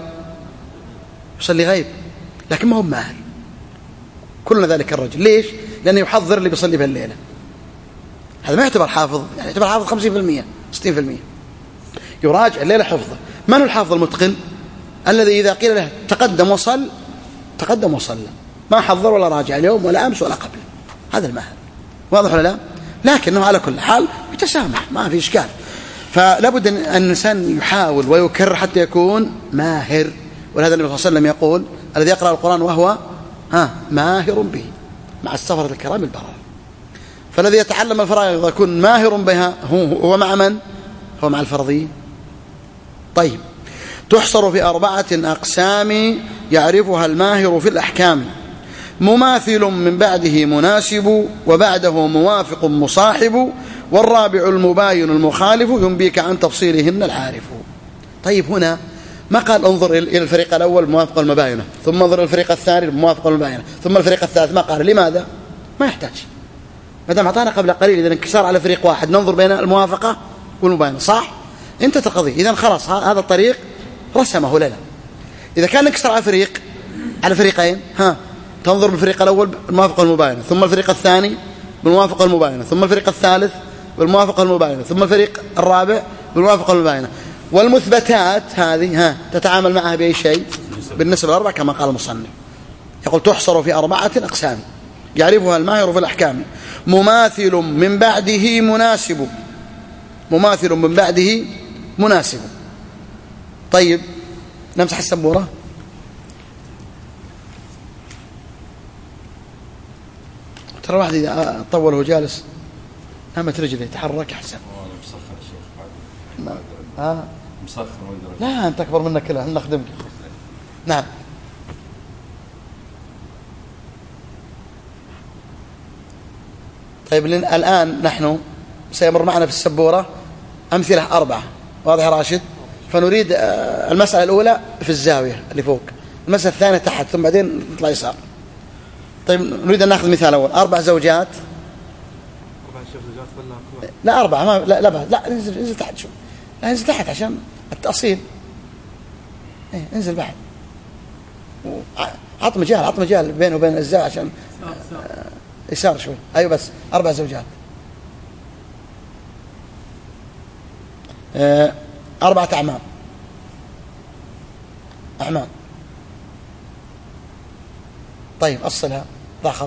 يصلي غيب لكن ما هو ماهر. كلنا ذلك الرجل. ليش؟ لأنه يحضر اللي بيصلي بهالليلة. هذا ما يعتبر حافظ، يعني يعتبر حافظ 50% 60%. يراجع الليلة حفظه. من هو الحافظ المتقن؟ الذي إذا قيل له تقدم وصل تقدم وصل، ما حضر ولا راجع اليوم ولا أمس ولا قبل. هذا الماهر. واضح ولا لا؟ لكنه على كل حال يتسامح، ما في إشكال. فلا بد أن الإنسان يحاول ويكرر حتى يكون ماهر. ولهذا النبي صلى الله عليه وسلم يقول الذي يقرأ القرآن وهو ماهر به مع السفرة الكرام البررة. فالذي يتعلم الفرائض يكون ماهر بها هو مع من؟ هو مع الفرضيين. طيب. تحصر في 4 أقسام يعرفها الماهر في الأحكام: مماثل من بعده مناسب، وبعده موافق مصاحب، والرابع المباين المخالف ينبيك عن تفصيلهن العارف. طيب هنا ما قال انظر إلى الفريق الأول موافق المباينة، ثم انظر إلى الفريق الثاني موافق المباينة، ثم الفريق الثالث. ما قال. لماذا؟ ما يحتاج. ما دام أعطانا قبل قليل إذا انكسار على فريق واحد ننظر بين الموافقة والمباينة، صح؟ انتهت القضية. إذن خلاص هذا الطريق رسمه لنا. إذا كان انكسار على فريقين تنظر بالفريق الأول بالموافقة والمباينة، ثم الفريق الثاني بالموافقة والمباينة، ثم الفريق الثالث بالموافقة والمباينة، ثم الفريق الرابع بالموافقة والمباينة. والمثبتات هذه تتعامل معها بأي شيء؟ بالنسبة الأربع كما قال المصنف. يقول تحصر في 4 أقسام يعرفها الماهر في الأحكام: مماثل من بعده مناسب. مماثل من بعده مناسب. طيب نمسح السبورة. ترى واحد إذا طول وهو جالس نامت رجله يتحرك أحسن. مسخر. لا أنت أكبر منك كلها نخدمك. نعم. طيب الآن نحن سيمر معنا في السبورة أمثلة 4. واضح يا راشد؟ فنريد المسألة الأولى في الزاوية اللي فوق، المسألة الثانية تحت، ثم بعدين نطلع يسار. طيب نريد أن نأخذ مثال أول. 4 زوجات.
4 زوجات ولا؟
لا 4 ما لا انزل تحت شوي. لا انزل تحت عشان التأصيل. انزل بعد. عط مجال بينه وبين الزاوية عشان يسار شوي. أيوة بس 4 زوجات. 4 أعمام. طيب أصلها ضع خط.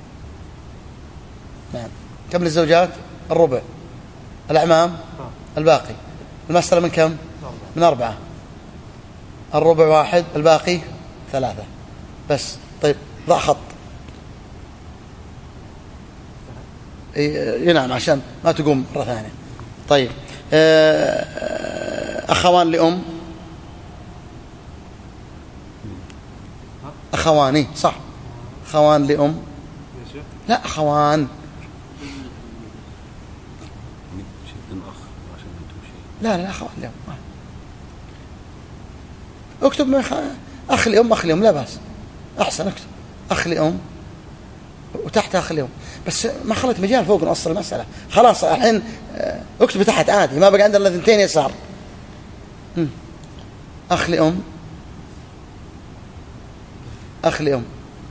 نعم. كم للزوجات؟ الربع. الأعمام الباقي. المسألة من كم؟ من 4. الربع 1، الباقي 3 بس. طيب ضع خط. نعم عشان ما تقوم مرة ثانية. طيب أخوان لأم، أخواني صح، أخوان لأم، لا أخوان، لا أخوان لأم، اكتب أخ لأم، أخ لأم لا بأس، أحسن اكتب أخ لأم وتحت أخ لأم، بس ما خلت مجال فوق نص المسألة خلاص. الحين اكتب تحت عادي، ما بقى عندنا الا 2 يسار. أخ لأم، أخ لأم،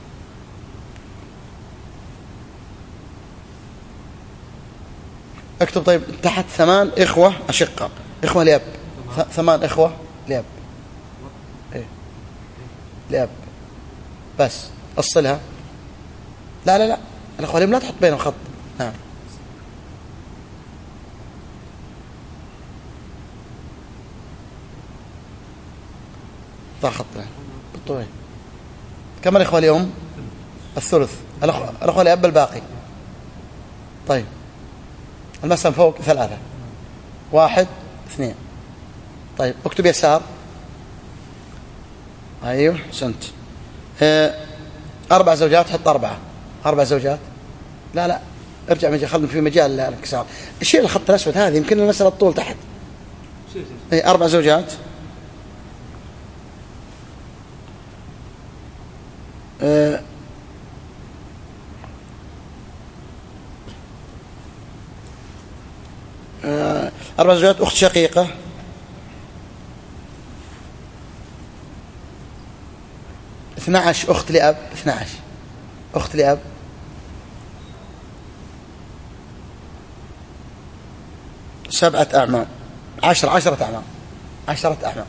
اكتب. طيب تحت 8 إخوة أشقة، إخوة لأب، 8 إخوة لأب، إيه لأب بس أصلها. لا الأخوة لأب لا تحط بينهم خط. نعم ضع خط بالطول. كم الإخوة لأم؟ الثلث. الأخوة لأب الباقي. طيب المسألة فوق 3 1 2. طيب اكتب يسار. أيوه سنت 4 زوجات، حط 4 زوجات. لا ارجع خلنا في مجال الانكسار. شيل الخط الأسود هذه، يمكن المسألة الطول تحت. 4 زوجات، أربع زوجات، أخت شقيقة، 12 أخت لأب، 12 أخت لأب، 7 أعمام، 10 أعمام، 10 أعمام.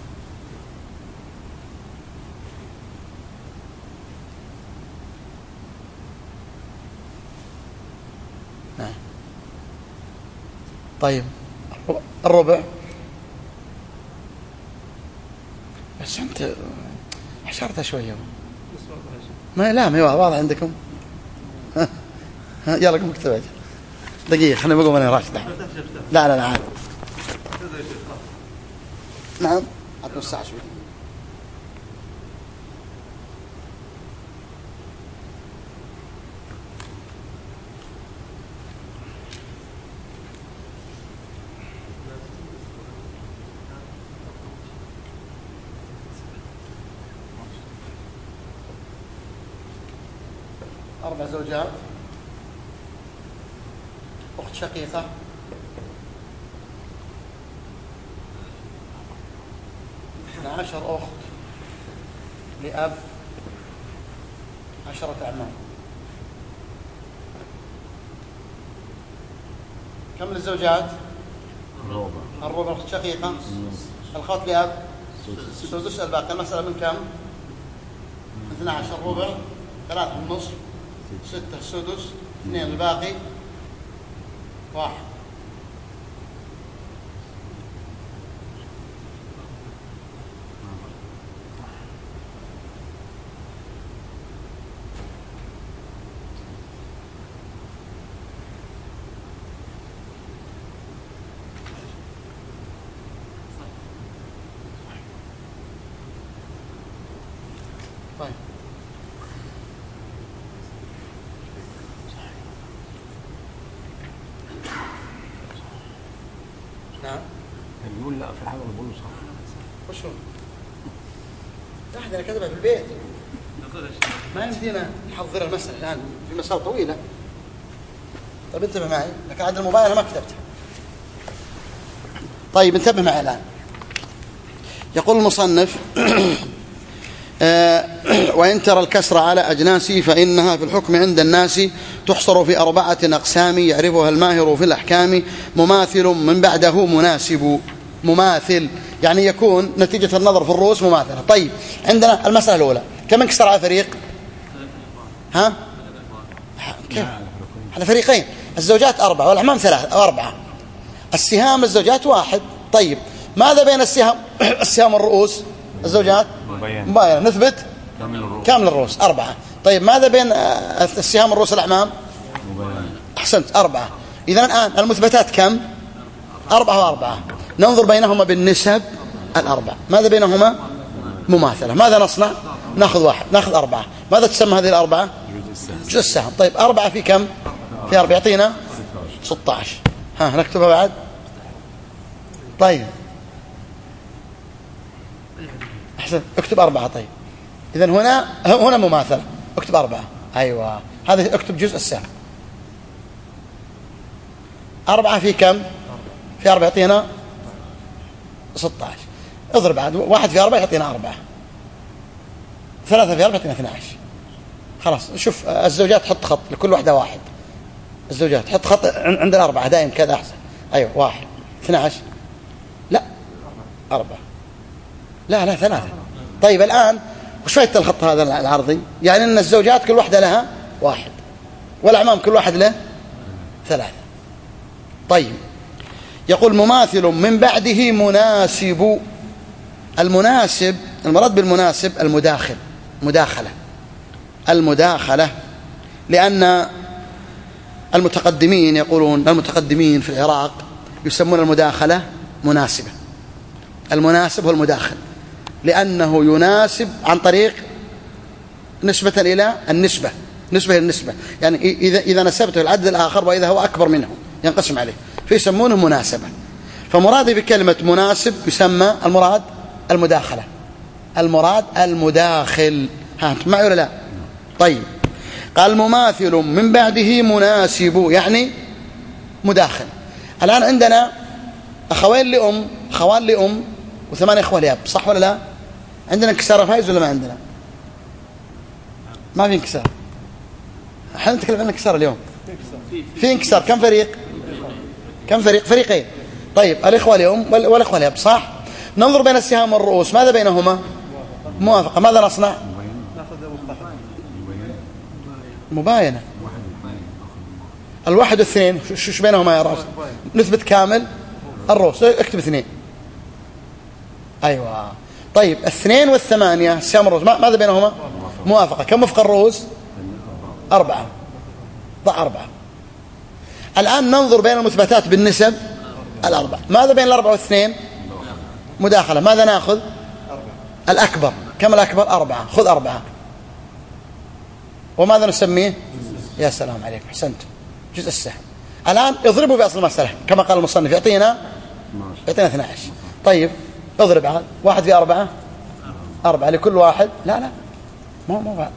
طيب الربع، بس أنت حشرتها شوية. ما هي واضح عندكم. يلا قم اكتب أجل دقيقة، خليني بقوم أنا راشد. لا عاد. نعم عطنا الساعة شوي. أربع زوجات، أخت شقيقة، 12 أخت لأب، 10 أعمام. كم للزوجات؟ الربع. أخت شقيقة، الأخوات لأب سدس، الباقي. المسألة من كم؟ 12 الربع، 3 النصف، 6 السدس، 2 الباقي، 1. طيب نعم
يقول لا في حاجة بقوله صح.
وش هو؟ أحد أنا كتبها في البيت، ما يمدينا نحضر المسألة الآن في مسألة طويلة. طيب انتبه معي، لك عاد الموبايل أنا ما كتبتها. طيب انتبه معي الآن. يقول المصنف وإن ترى الكسر على أجناسه فإنها في الحكم عند الناس تحصر في 4 أقسام يعرفها الماهر في الأحكام. مماثل من بعده مناسب. مماثل يعني يكون نتيجة النظر في الرؤوس مماثلة. طيب عندنا المسألة الأولى، كم انكسر على فريق؟ ها؟ كيف؟ على فريقين. الزوجات 4 والأعمام 3 أو 4. السهام الزوجات 1. طيب ماذا بين السهام والرؤوس؟ الزوجات مباينة، نثبت كامل الرؤوس 4. طيب ماذا بين السهام والرؤوس الأعمام؟ أحسنت 4. إذا الآن المثبتات كم؟ 4 و4. ننظر بينهما بالنسب 4. ماذا بينهما؟ مماثلة. ماذا نصنع؟ نأخذ 1 نأخذ 4. ماذا تسمى هذه 4؟ جزء السهم. طيب 4 في كم؟ في 4 يعطينا 16. ها نكتبها بعد. طيب أحسن اكتب 4. طيب إذا هنا مماثلة، اكتب 4. أيوة هذا اكتب جزء السهم. 4 في كم؟ في 4 يعطينا 16. اضرب بعد 1 في 4 يعطينا 4. 3 في 4 يعطينا 12. خلاص شوف الزوجات حط خط لكل واحدة 1. الزوجات حط خط عند 4 دائم كذا أحسن. أيوة 1 12 لا 4 لا 3. طيب الآن وش فايدة الخط هذا العرضي؟ يعني أن الزوجات كل واحدة لها 1 والأعمام كل واحد له 3. طيب يقول مماثل من بعده مناسب. المناسب المراد بالمناسب المداخلة لأن المتقدمين يقولون المتقدمين في العراق يسمون المداخلة مناسبة. المناسب هو المداخل لأنه يناسب عن طريق نسبة إلى النسبة، نسبة إلى النسبة، يعني إذا نسبته العدد الآخر وإذا هو أكبر منه ينقسم عليه فيسمونه مناسبة. فمرادي بكلمة مناسب يسمى المراد المداخلة، المراد المداخل. ها أنتم معي ولا لا؟ طيب قال مماثل من بعده مناسب يعني مداخل. الآن عندنا أخوان لأم و8 إخوة لأب، صح ولا لا؟ عندنا انكسار فايز ولا ما عندنا؟ ما في انكسار. احنا نتكلم عن انكسار اليوم. في انكسار. كم فريق؟ فريقين. طيب الإخوة لأم والإخوة لأب، صح؟ ننظر بين السهام والرؤوس ماذا بينهما؟ موافقة. ماذا نصنع؟ مباينة. الواحد والاثنين شو بينهما يا راشد؟ نثبت كامل الرؤوس، اكتب 2. أيوة. طيب 2 و8 سهام الرؤوس ماذا بينهما؟ موافقة. كم وفق الرؤوس؟ 4. ضع 4. الآن ننظر بين المثبتات بالنسب 4. ماذا بين 4 و2؟ مداخلة. ماذا نأخذ؟ الأكبر. كم الأكبر؟ 4. خذ 4. وماذا نسميه؟ يا سلام عليك حسنت، جزء السهم. الآن اضربوا في أصل المسألة كما قال المصنف يعطينا 12. طيب اضرب عاد 1 في 4 4 لكل واحد. لا مو بعد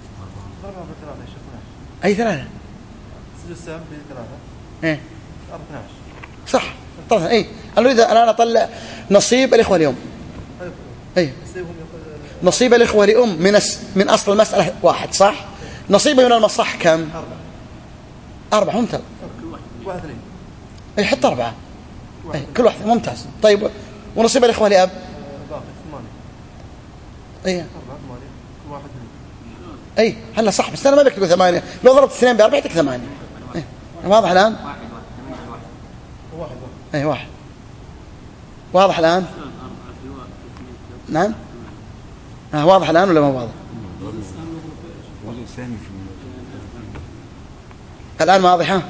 أي 3
السهم في 3
ايه
12
صح. طبعا ايه انا اريد الان اطلع نصيب الاخوه اليوم. ايه نصيب الاخوه لام من اصل المساله 1 صح. نصيبه من المصح كم؟ 4 ممتاز. اي حط 4 اي كل واحد ممتاز. طيب ونصيب الاخوه لاب؟ اي اي هلا صح بس انا ما بكتب 8. لو ضربت 2 ب4 يعطيك 8. اي واضح الان؟ اي 1 واضح الان؟ نعم واضح الان ولا ما واضح؟ الان واضحه؟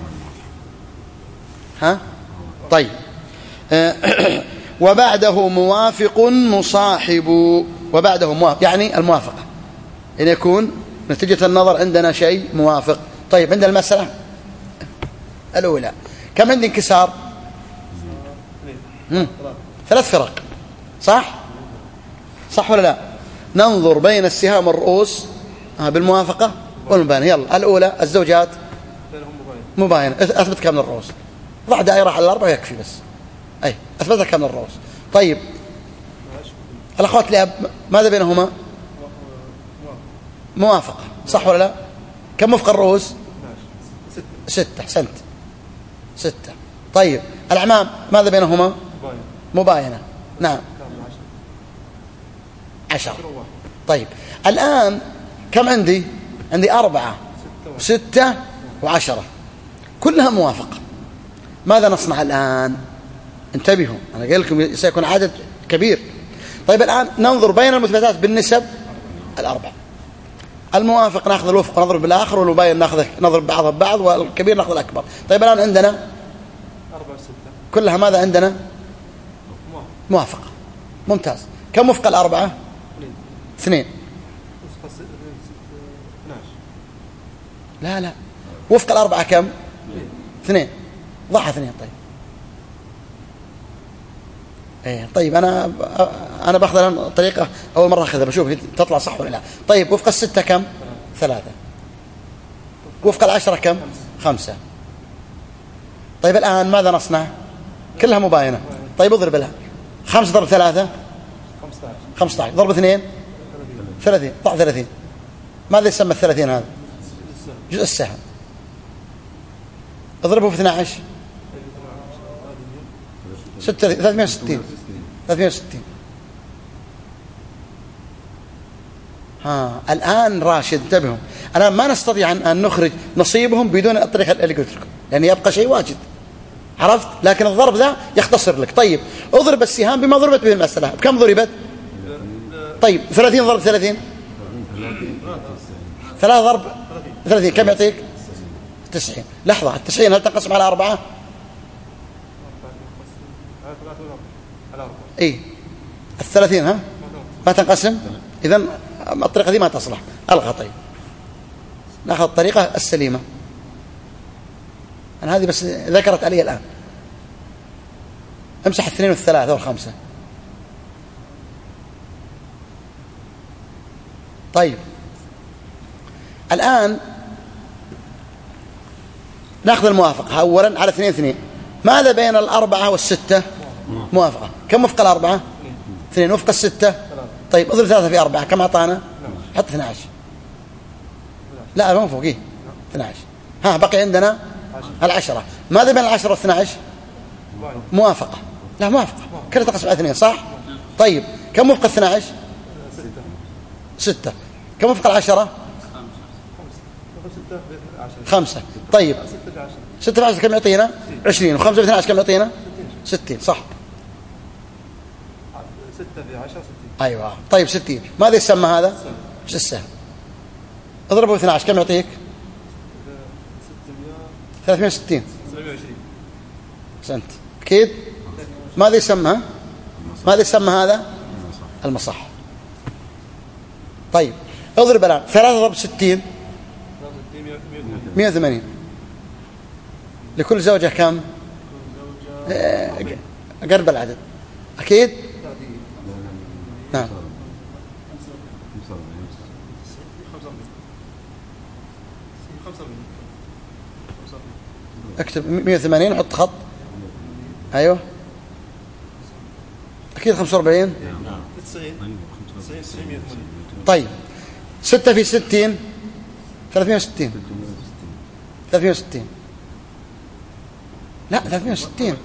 ها طيب وبعده موافق مصاحب. وبعده موافق يعني الموافقه ان يكون نتيجه النظر عندنا شيء موافق. طيب عند المساله الاولى كم عندي انكسار؟ 3 فرق صح ولا لا؟ ننظر بين السهام والرؤوس بالموافقة والمباينة. يلا الأولى الزوجات مباينة. أثبت كامل الرؤوس. ضع دائرة على 4 يكفي بس. أي أثبتها كامل الرؤوس. طيب الأخوات لأب ماذا بينهما؟ موافقة صح ولا لا؟ كم وفق الرؤوس؟ 6. أحسنت 6. طيب الأعمام ماذا بينهما؟ مباينة. نعم 10. طيب الآن كم عندي 4 و6 و10 كلها موافقة. ماذا نصنع الآن؟ انتبهوا أنا قال لكم سيكون عدد كبير. طيب الآن ننظر بين المثبتات بالنسب 4. الموافق ناخذ الوفق ونضرب بالآخر، والمباين نضرب بعضها ببعض، والكبير ناخذ الأكبر. طيب الآن عندنا
4 6
كلها ماذا عندنا؟ موافقة. ممتاز. كم وفق الأربعة؟ 2.
وفق 12.
لا وفق الأربعة كم؟ 2. ضعها 2. طيب ايه طيب أنا باخذ الآن طريقة أول مرة أخذها بشوف تطلع صح ولا لا. طيب وفق 6 كم؟ 3. وفق 10 كم؟ 5. طيب الآن ماذا نصنع؟ كلها مباينة. طيب اضرب لها 5 ضرب 3 15 ضرب 2 30. ضع 30. ماذا يسمى 30 هذا؟ جزء السهم. اضربه في 12 360. الآن راشد انتبهوا، الآن ما نستطيع أن نخرج نصيبهم بدون الطريقة اللي قلت لكم، لأن يبقى شيء واجد، عرفت؟ لكن الضرب ذا يختصر لك. طيب اضرب السهام بما ضربت به المسألة. بكم ضربت؟ طيب 30 ضرب 30 3 ضرب 30 كم يعطيك؟ 90. لحظة، 90 هل تنقسم على 4؟ اي 30 ها ما تنقسم. إذن الطريقة دي ما تصلح، ألغى. طيب نأخذ الطريقة السليمة. أنا هذه بس ذكرت علي الآن. امسح 2 و3 و5. طيب الآن نأخذ الموافقة أولا على 2 2. ماذا بين 4 و6؟ موافقة. كم وفق 4؟ 2. وفق 6؟ طيب اضرب 3 في 4 كم أعطانا؟ حط 12. لا مو فوقيه 12. بقي عندنا 10. ماذا بين 10 و12؟ موافقة. لا موافقة كده تقسم على 2 صح؟ طيب كم وفق 12؟ 6. كم وفق 10؟ 5. طيب 6 في 10 كم يعطينا؟ 20. و5 في 12 كم يعطينا؟ 60 صح؟
6 في 10 60.
أيوة. طيب 60 ماذا يسمى هذا؟ مش السهم. اضربه في 12 كم يعطيك؟ 360.
720.
أحسنت. أكيد. ماذا يسمى؟ ماذا يسمى هذا؟ المصح. طيب اضرب الآن 3 ضرب 60 180. لكل زوجة كم؟ قرب العدد أكيد. نعم. اكتب 180 وحط خط. ايوه اكيد 45.
90.
طيب 6 في 60 360. 360 لا 360.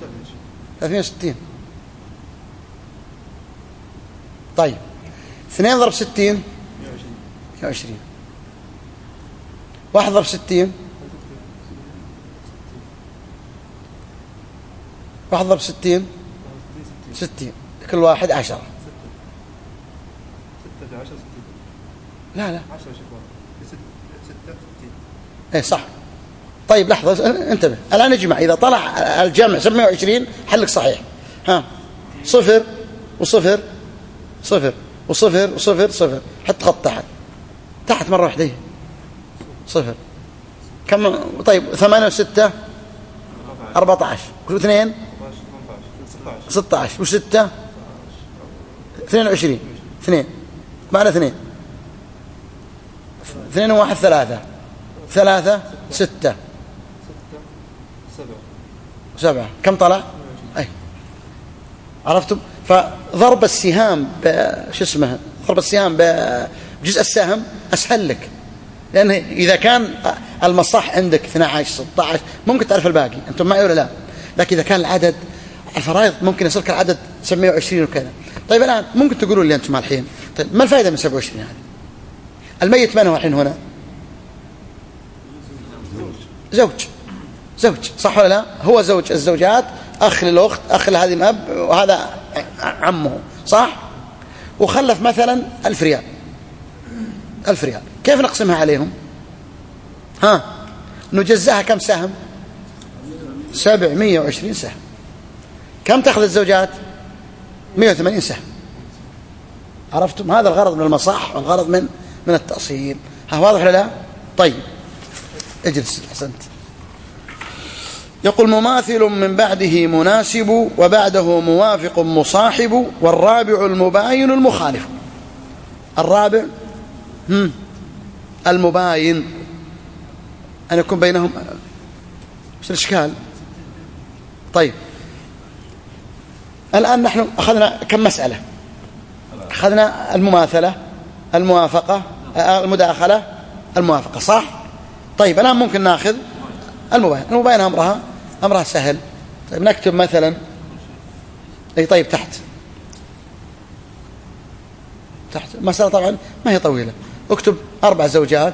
طيب 2 ضرب 60 120. 1 ضرب 60 1 ضرب 60 60. كل واحد 10.
6 في 10 60.
لا
10 شكوى 6 60.
ايه صح. طيب لحظة انتبه الآن نجمع. إذا طلع الجمع 720 حلك صحيح. 0 وصفر 0 وصفر وصفر 0. حط خط تحت مرة واحدة 0. كم؟ طيب 8 و6 14 و2 16 و6 22. 2 معنا 2 2 و1 3 3 6 7. كم طلع؟ أي عرفتم؟ فضرب السهام ضرب السهام بجزء السهم أسهل لك، لأن إذا كان المصح عندك 12 16 ممكن تعرف الباقي. أنتم معي ولا لا؟ لكن إذا كان العدد الفرائض ممكن يصير العدد 720 وكذا. طيب الآن ممكن تقولوا لي أنتم الحين طيب ما الفائدة من 27 هذه؟ الميت من هو الحين هنا؟ زوج صح ولا لا؟ هو زوج الزوجات، أخ للأخت، أخ لهذه الأب، وهذا عمه صح؟ وخلف مثلا 1000 ريال. كيف نقسمها عليهم؟ ها، نجزأها كم سهم؟ 720 سهم. كم تأخذ الزوجات؟ 180 سهم. عرفتم؟ هذا الغرض من المصح والغرض من التأصيل. ها، واضح ولا لا؟ طيب اجلس. أحسنت. يقول مماثل من بعده مناسب وبعده موافق مصاحب والرابع المباين المخالف. الرابع المباين أن يكون بينهم مش الإشكال. طيب الآن نحن أخذنا كم مسألة؟ أخذنا المماثلة، الموافقة، المداخلة، الموافقة، صح؟ طيب الآن ممكن نأخذ المباين. المباين أمرها سهل. طيب نكتب مثلا أي طيب تحت مسألة طبعا ما هي طويلة. اكتب 4 زوجات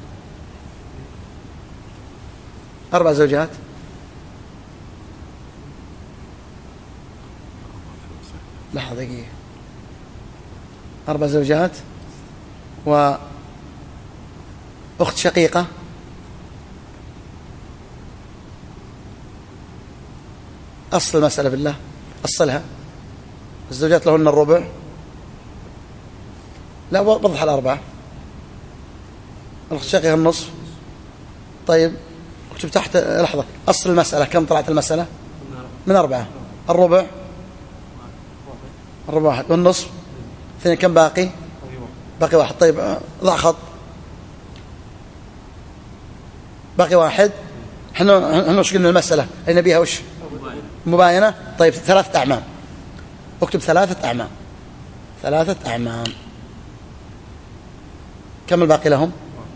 لحظة دقيقة. 4 زوجات وأخت شقيقة أصل المسألة بالله، أصلها. الزوجات لهن الربع. لا وضح 4. الأخت الشقيقة النصف. طيب اكتب تحت لحظة أصل المسألة. كم طلعت المسألة؟ من 4. الربع 1 والنصف 2. كم باقي 1. طيب ضع خط. باقي 1. احنا وش قلنا المسألة أين بيها؟ وش مباينة. طيب 3 أعمام. اكتب 3 أعمام. 3 أعمام. كم الباقي لهم؟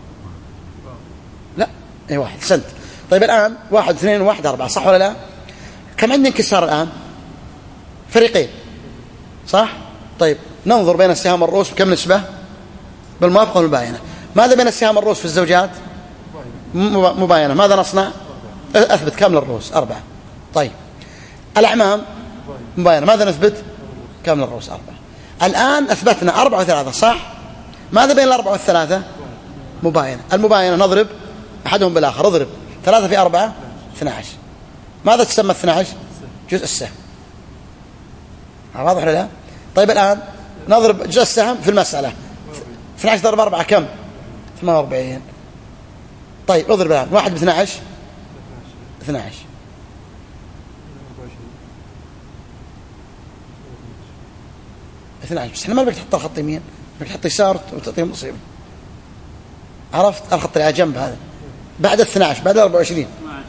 لا اي 1. سنت. طيب الآن 1 2 1 4 صح ولا لا؟ كم عندنا انكسار الآن؟ فريقين صح؟ طيب ننظر بين السهام والرؤوس بكم نسبة؟ بالموافقة والمباينة. ماذا بين السهام والرؤوس في الزوجات؟ مباينة. ماذا نصنع؟ أثبت كامل الرؤوس 4. طيب الأعمام مباينة. ماذا نثبت؟ كامل الرؤوس 4. الآن أثبتنا 4 و3 صح؟ ماذا بين 4 و3؟ مباينة. المباينة نضرب أحدهم بالآخر. اضرب 3 في 4 12. ماذا تسمى 12؟ جزء السهم. واضح ولا لا؟ طيب الآن نضرب جزء السهم في المسألة. 12 ضرب 4 كم؟ 48. طيب اضرب الآن 1 ب 12 12. بس احنا ما بدك تحط الخط يمين، بدك تحط يسار وتعطيه مصيبة. عرفت؟ الخط اللي على جنب هذا بعد 12 بعد 24.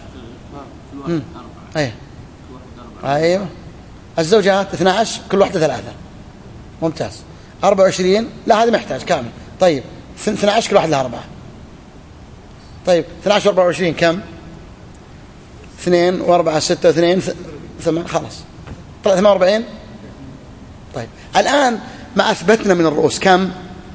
ايوه الزوجات 12 كل واحدة 3. ممتاز. 24 لا هذا محتاج كامل. طيب 12 كل واحد لها 4. طيب 12 و 24 كم؟ 2 و4 6 و2 8. خلاص طلع 48. طيب الآن ما أثبتنا من الرؤوس كم؟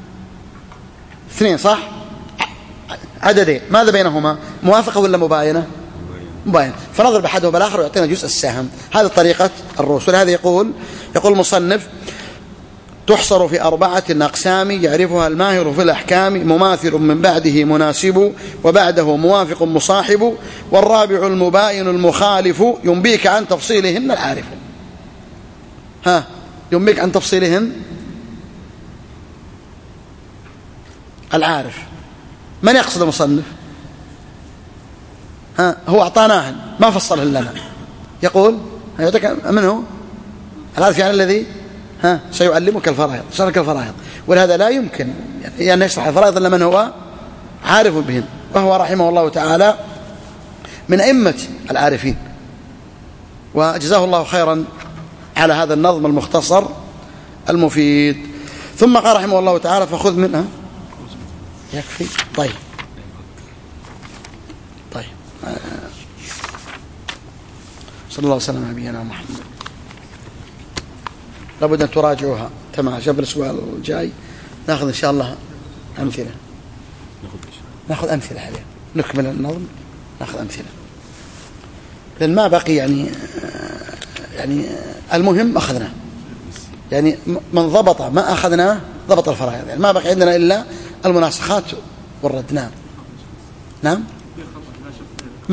2 صح؟ عددين. ماذا بينهما؟ موافقة ولا مباينة؟ مباينة. فنضرب أحدهم بالآخر ويعطينا جزء السهم. هذه طريقة الرؤوس. ولهذا يقول المصنف تحصر في 4 أقسام يعرفها الماهر في الأحكام. مماثل من بعده مناسب وبعده موافق مصاحب والرابع المباين المخالف ينبيك عن تفصيلهن العارف. ها ينبيك عن تفصيلهن العارف. من يقصد المصنف؟ ها هو أعطاناهن ما فصلهن لنا. يقول يعطيك منه العارف يعني الذي سيعلمك الفرائض، شرك الفرائض. ولهذا لا يمكن أن يشرح الفرائض إلا من هو عارف بهن، وهو رحمه الله تعالى من أئمة العارفين، وجزاه الله خيرا على هذا النظم المختصر المفيد. ثم قال رحمه الله تعالى فخذ منها. يكفي. طيب صلى الله وسلم على نبينا محمد. لابد أن تراجعوها تمام. قبل الأسبوع الجاي نأخذ إن شاء الله أمثلة. نأخذ أمثلة عليها. نكمل النظم نأخذ أمثلة. لأن ما بقي يعني المهم أخذنا. يعني من ضبط ما أخذناه ضبط الفرائض. يعني ما بقي عندنا إلا المناسخات والرد. نعم. نعم.